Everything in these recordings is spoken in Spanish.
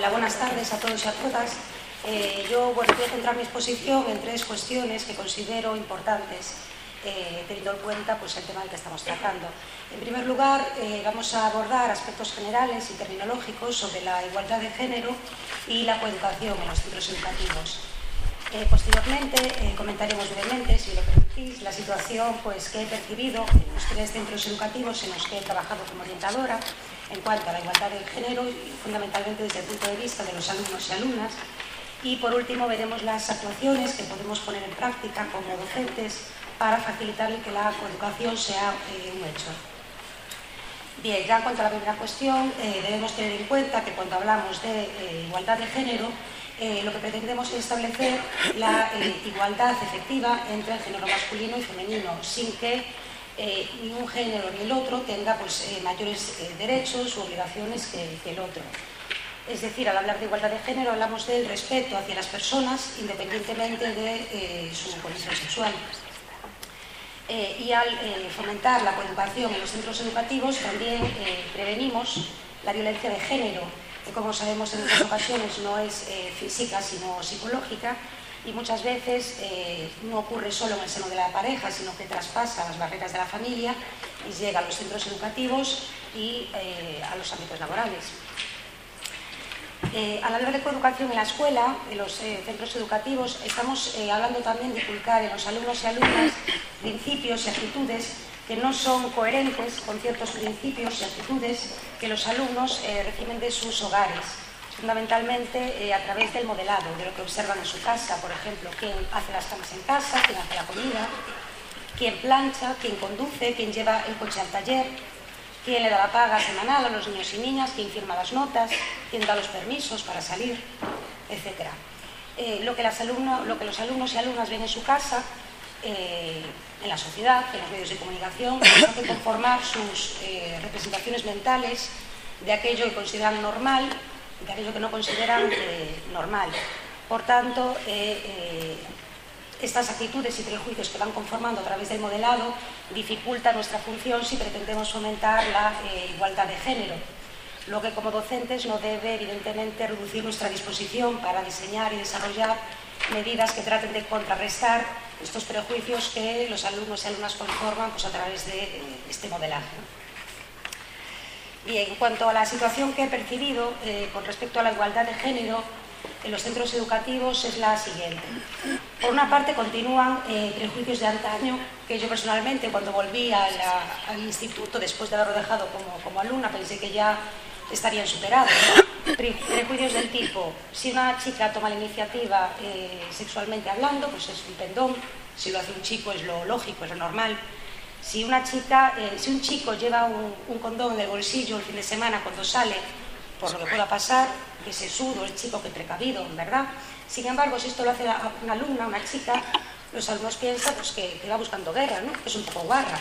Hola, buenas tardes a todos y a todas. Yo voy a centrar mi exposición en tres cuestiones que considero importantes, teniendo en cuenta el tema del que estamos tratando. En primer lugar, vamos a abordar aspectos generales y terminológicos sobre la igualdad de género y la coeducación en los centros educativos. Posteriormente, comentaremos brevemente, si lo permitís, la situación que he percibido en los tres centros educativos en los que he trabajado como orientadora en cuanto a la igualdad de género y fundamentalmente desde el punto de vista de los alumnos y alumnas. Y por último veremos las actuaciones que podemos poner en práctica como docentes para facilitar que la coeducación sea un hecho. Bien, ya en cuanto a la primera cuestión, debemos tener en cuenta que cuando hablamos de igualdad de género, lo que pretendemos es establecer la igualdad efectiva entre el género masculino y femenino, sin que ni un género ni el otro tenga mayores derechos u obligaciones que el otro. Es decir, al hablar de igualdad de género hablamos del respeto hacia las personas independientemente de su condición sexual. Y al fomentar la coeducación en los centros educativos también prevenimos la violencia de género, que como sabemos en muchas ocasiones no es física sino psicológica y muchas veces no ocurre solo en el seno de la pareja, sino que traspasa las barreras de la familia y llega a los centros educativos y a los ámbitos laborales. Al hablar de coeducación en la escuela, en los centros educativos, estamos hablando también de inculcar en los alumnos y alumnas principios y actitudes que no son coherentes con ciertos principios y actitudes que los alumnos reciben de sus hogares, fundamentalmente a través del modelado, de lo que observan en su casa, por ejemplo, quién hace las camas en casa, quién hace la comida, quién plancha, quién conduce, quién lleva el coche al taller, quién le da la paga semanal a los niños y niñas, quién firma las notas, quién da los permisos para salir, etc. Lo que los alumnos y alumnas ven en su casa, en la sociedad, en los medios de comunicación, les hace conformar sus representaciones mentales de aquello que consideran normal y de aquello que no consideran normal. Por tanto, estas actitudes y prejuicios que van conformando a través del modelado dificultan nuestra función si pretendemos fomentar la igualdad de género, lo que como docentes no debe evidentemente reducir nuestra disposición para diseñar y desarrollar medidas que traten de contrarrestar estos prejuicios que los alumnos y alumnas conforman a través de este modelaje. Bien, en cuanto a la situación que he percibido con respecto a la igualdad de género en los centros educativos es la siguiente. Por una parte continúan prejuicios de antaño que yo personalmente cuando volví al instituto después de haberlo dejado como alumna pensé que ya estarían superados, ¿no? Prejuicios del tipo, si una chica toma la iniciativa sexualmente hablando, pues es un pendón, si lo hace un chico es lo lógico, es lo normal. Si un chico lleva un condón en el bolsillo el fin de semana cuando sale, por lo que pueda pasar, que se sudo el chico, que precavido, ¿verdad? Sin embargo, si esto lo hace una alumna, una chica, los alumnos piensan que va buscando guerra, ¿no? Que es un poco guarra.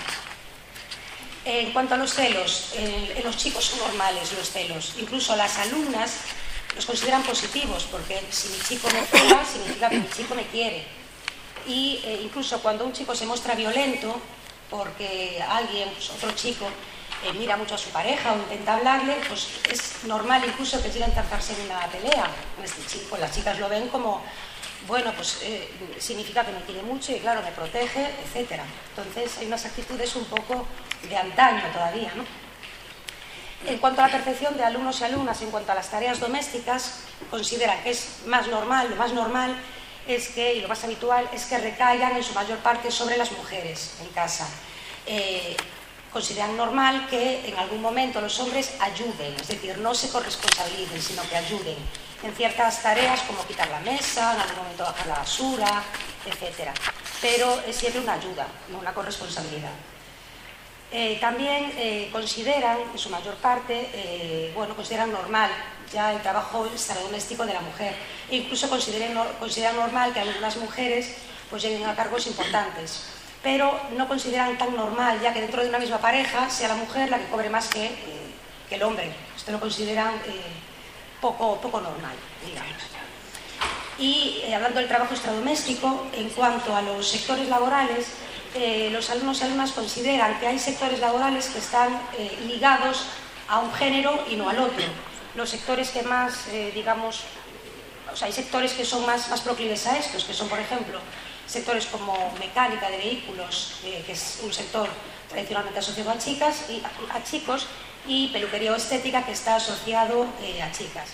En cuanto a los celos, en los chicos son normales los celos. Incluso las alumnas los consideran positivos, porque si mi chico me cela, significa que mi chico me quiere. Y incluso cuando un chico se muestra violento, porque alguien, otro chico, mira mucho a su pareja o intenta hablarle, pues es normal incluso que quiera entarzarse en una pelea. Este chico, las chicas lo ven como, bueno, significa que me quiere mucho y claro, me protege, etc. Entonces hay unas actitudes un poco de antaño todavía, ¿no? En cuanto a la percepción de alumnos y alumnas en cuanto a las tareas domésticas, consideran que es más normal, lo más normal es que, y lo más habitual, es que recaigan en su mayor parte sobre las mujeres en casa. Consideran normal que en algún momento los hombres ayuden, es decir, no se corresponsabilicen, sino que ayuden en ciertas tareas como quitar la mesa, en algún momento bajar la basura, etc. Pero es siempre una ayuda, no una corresponsabilidad. También consideran, en su mayor parte, consideran normal ya el trabajo extradoméstico de la mujer. E incluso consideran normal que algunas mujeres lleguen a cargos importantes. Pero no consideran tan normal, ya que dentro de una misma pareja sea la mujer la que cobre más que el hombre. Esto lo consideran poco normal, digamos. Y hablando del trabajo extradoméstico, en cuanto a los sectores laborales, los alumnos y alumnas consideran que hay sectores laborales que están ligados a un género y no al otro. los sectores que más, digamos, o sea, hay sectores que son más proclives a estos, que son, por ejemplo, sectores como mecánica de vehículos, que es un sector tradicionalmente asociado a chicos, y peluquería o estética, que está asociado a chicas.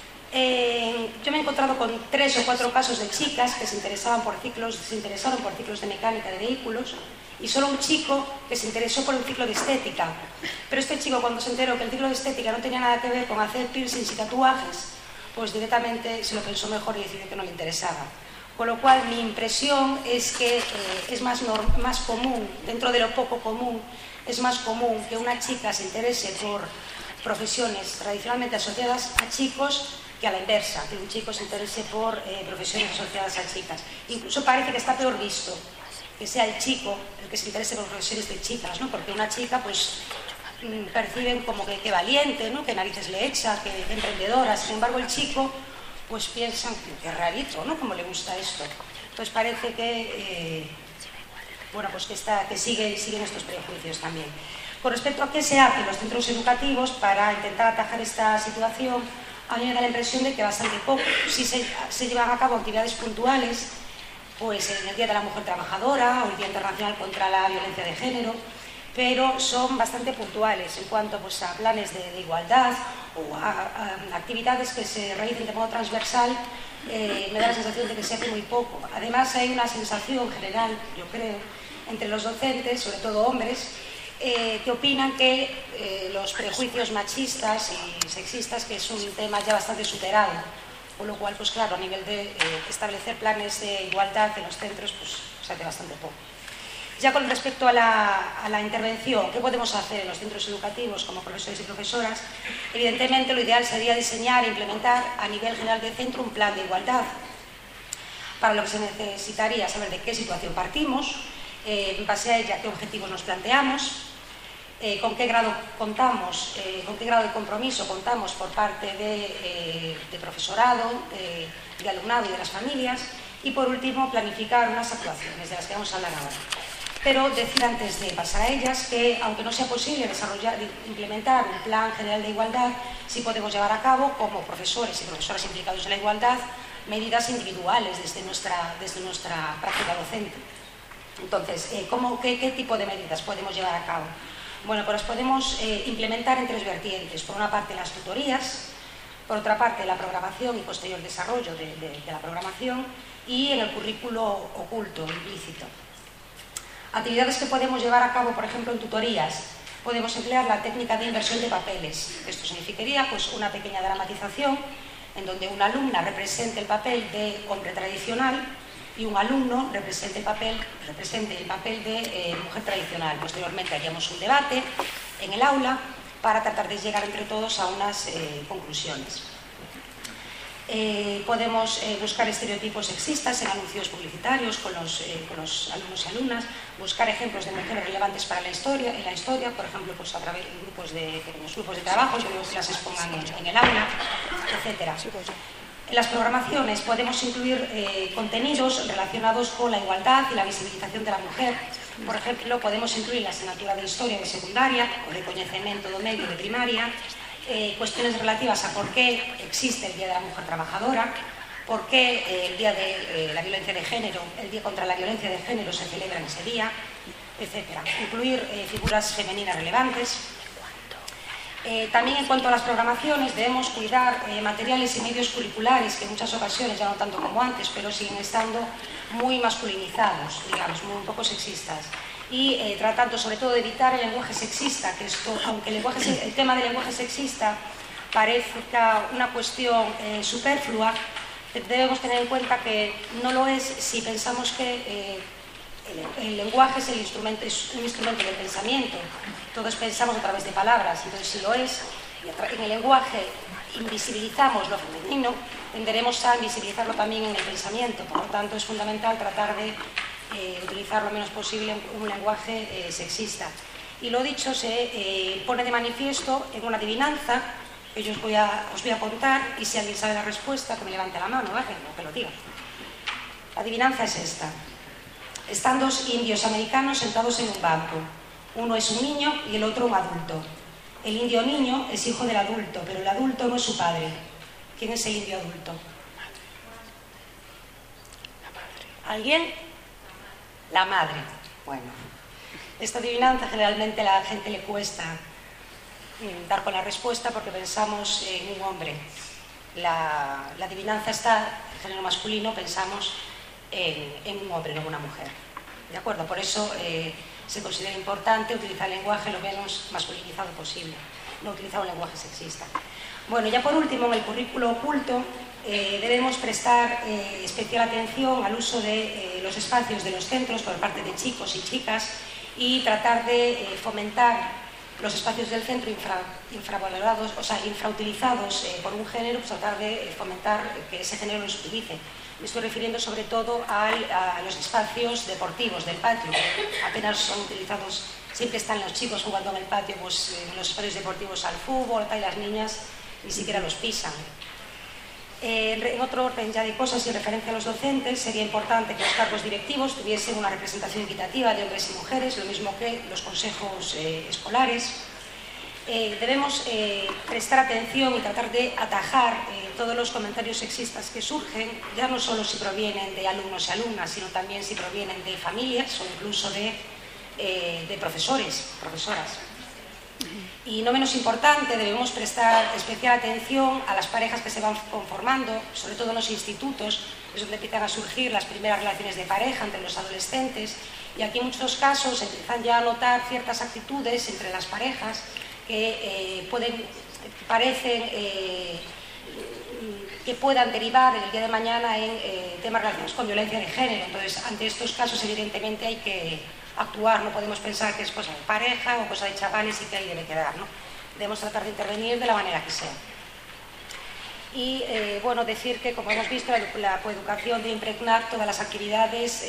Yo me he encontrado con 3 o 4 casos de chicas que se interesaron por ciclos de mecánica de vehículos, y solo un chico que se interesó por el ciclo de estética. Pero este chico, cuando se enteró que el ciclo de estética no tenía nada que ver con hacer piercings y tatuajes, pues directamente se lo pensó mejor y decidió que no le interesaba. Con lo cual, mi impresión es que es más común, dentro de lo poco común, es más común que una chica se interese por profesiones tradicionalmente asociadas a chicos que a la inversa, que un chico se interese por profesiones asociadas a chicas. Incluso parece que está peor visto que sea el chico el que se interese por profesiones de chicas, ¿no? Porque una chica, pues, perciben como que valiente, ¿no? Que narices le echa, que emprendedora. Sin embargo, el chico, pues piensan que rarito, ¿no? Como le gusta esto. Entonces parece que, bueno, pues que siguen estos prejuicios también. Con respecto a qué se hace en los centros educativos para intentar atajar esta situación, a mí me da la impresión de que bastante poco. Sí se llevan a cabo actividades puntuales, pues en el Día de la Mujer Trabajadora o el Día Internacional contra la Violencia de Género, pero son bastante puntuales en cuanto, pues, a planes de igualdad o a actividades que se realicen de modo transversal. Me da la sensación de que se hace muy poco. Además, hay una sensación general, yo creo, entre los docentes, sobre todo hombres, que opinan que los prejuicios machistas y sexistas, que es un tema ya bastante superado, con lo cual, pues claro, a nivel de establecer planes de igualdad en los centros, pues se hace bastante poco. Ya con respecto a la intervención, ¿qué podemos hacer en los centros educativos como profesores y profesoras? Evidentemente, lo ideal sería diseñar e implementar a nivel general de centro un plan de igualdad, para lo que se necesitaría saber de qué situación partimos, en base a ella qué objetivos nos planteamos, con qué grado contamos, con qué grado de compromiso contamos por parte de profesorado, de alumnado y de las familias, y por último planificar unas actuaciones de las que vamos a hablar ahora. Pero decir antes de pasar a ellas que, aunque no sea posible implementar un plan general de igualdad, sí podemos llevar a cabo, como profesores y profesoras implicados en la igualdad, medidas individuales desde nuestra práctica docente. Entonces, ¿qué tipo de medidas podemos llevar a cabo? Bueno, pues las podemos implementar en 3 vertientes. Por una parte, las tutorías, por otra parte, la programación y posterior desarrollo de la programación, y en el currículo oculto, implícito. Actividades que podemos llevar a cabo, por ejemplo, en tutorías. Podemos emplear la técnica de inversión de papeles. Esto significaría, pues, una pequeña dramatización en donde una alumna represente el papel de hombre tradicional y un alumno represente el papel de mujer tradicional. Posteriormente haríamos un debate en el aula para tratar de llegar entre todos a unas conclusiones. Podemos buscar estereotipos sexistas en anuncios publicitarios con los alumnos y alumnas, buscar ejemplos de mujeres relevantes para la historia, por ejemplo, pues a través de pequeños grupos de trabajo que las expongan en el aula, etc. En las programaciones podemos incluir contenidos relacionados con la igualdad y la visibilización de la mujer. Por ejemplo, podemos incluir la asignatura de historia de secundaria o de conocimiento medio de primaria, cuestiones relativas a por qué existe el Día de la Mujer Trabajadora, por qué el Día de la Violencia de Género, el Día contra la Violencia de Género se celebra en ese día, etc. Incluir figuras femeninas relevantes. También en cuanto a las programaciones, debemos cuidar materiales y medios curriculares que en muchas ocasiones, ya no tanto como antes, pero siguen estando muy masculinizados, digamos, muy un poco sexistas. Y tratando sobre todo de evitar el lenguaje sexista, que esto, aunque el tema del lenguaje sexista parezca una cuestión superflua, debemos tener en cuenta que no lo es si pensamos que el lenguaje es un instrumento del pensamiento. Todos pensamos a través de palabras, entonces si lo es, en el lenguaje invisibilizamos lo femenino, tenderemos a invisibilizarlo también en el pensamiento. Por lo tanto, es fundamental tratar de utilizar lo menos posible un lenguaje sexista. Y lo dicho se pone de manifiesto en una adivinanza que yo os voy a contar, y si alguien sabe la respuesta, que me levante la mano, ¿vale? O que lo diga. La adivinanza es esta. Están 2 indios americanos sentados en un banco. Uno es un niño y el otro un adulto. El indio niño es hijo del adulto, pero el adulto no es su padre. ¿Quién es el indio adulto? ¿Alguien? La madre. Bueno, esta adivinanza generalmente a la gente le cuesta dar con la respuesta porque pensamos en un hombre. La adivinanza está, en género masculino, pensamos en un hombre, no en una mujer. ¿De acuerdo? Por eso se considera importante utilizar el lenguaje lo menos masculinizado posible, no utilizar un lenguaje sexista. Bueno, ya por último, en el currículo oculto debemos prestar especial atención al uso de los espacios de los centros por parte de chicos y chicas y tratar de fomentar los espacios del centro infravalorados, o sea, infrautilizados por un género, pues tratar de fomentar que ese género los utilice. Me estoy refiriendo sobre todo a los espacios deportivos del patio, que apenas son utilizados, siempre están los chicos jugando en el patio, pues en los espacios deportivos al fútbol, y las niñas ni siquiera los pisan. En otro orden ya de cosas y en referencia a los docentes, sería importante que los cargos directivos tuviesen una representación equitativa de hombres y mujeres, lo mismo que los consejos escolares. Debemos prestar atención y tratar de atajar todos los comentarios sexistas que surgen, ya no solo si provienen de alumnos y alumnas, sino también si provienen de familias o incluso de profesores, profesoras. Y no menos importante, debemos prestar especial atención a las parejas que se van conformando, sobre todo en los institutos, es donde empiezan a surgir las primeras relaciones de pareja entre los adolescentes, y aquí en muchos casos se empiezan ya a notar ciertas actitudes entre las parejas que parecen que puedan derivar en el día de mañana en temas relacionados con violencia de género. Entonces, ante estos casos, evidentemente, hay que actuar, no podemos pensar que es cosa de pareja o cosa de chavales y que ahí debe quedar, ¿no? Debemos tratar de intervenir de la manera que sea. Y, bueno, decir que, como hemos visto, la coeducación debe impregnar todas las actividades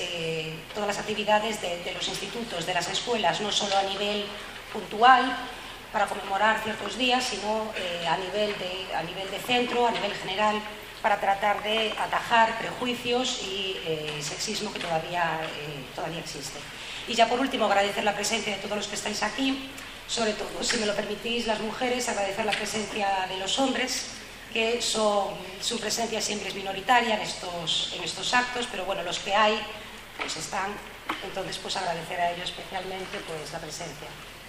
de los institutos, de las escuelas, no solo a nivel puntual, para conmemorar ciertos días, sino a nivel de centro, a nivel general, para tratar de atajar prejuicios y sexismo que todavía existe. Y ya por último, agradecer la presencia de todos los que estáis aquí, sobre todo, si me lo permitís, las mujeres, agradecer la presencia de los hombres, que su presencia siempre es minoritaria en estos actos, pero bueno, los que hay, pues están, entonces pues agradecer a ellos especialmente pues la presencia.